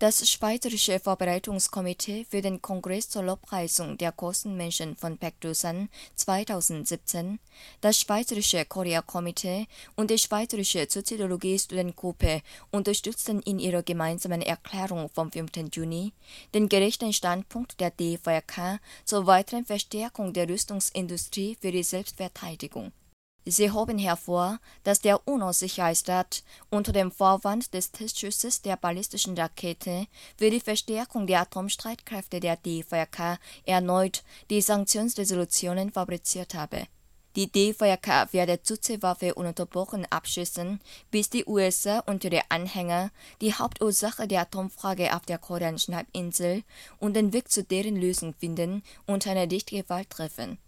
Das Schweizerische Vorbereitungskomitee für den Kongress zur Lobpreisung der großen Menschen von Baek Do-san 2017, das Schweizerische Korea-Komitee und die Schweizerische Soziologie-Studentengruppe unterstützten in ihrer gemeinsamen Erklärung vom 5. Juni den gerechten Standpunkt der DVRK zur weiteren Verstärkung der Rüstungsindustrie für die Selbstverteidigung. Sie hoben hervor, dass der UNO-Sicherheitsrat unter dem Vorwand des Testschutzes der ballistischen Rakete für die Verstärkung der Atomstreitkräfte der DVRK erneut die Sanktionsresolutionen fabriziert habe. Die DVRK werde Zuziehwaffe ununterbrochen abschießen, bis die USA und ihre Anhänger die Hauptursache der Atomfrage auf der koreanischen Halbinsel und den Weg zu deren Lösung finden und eine richtige Wahl treffen.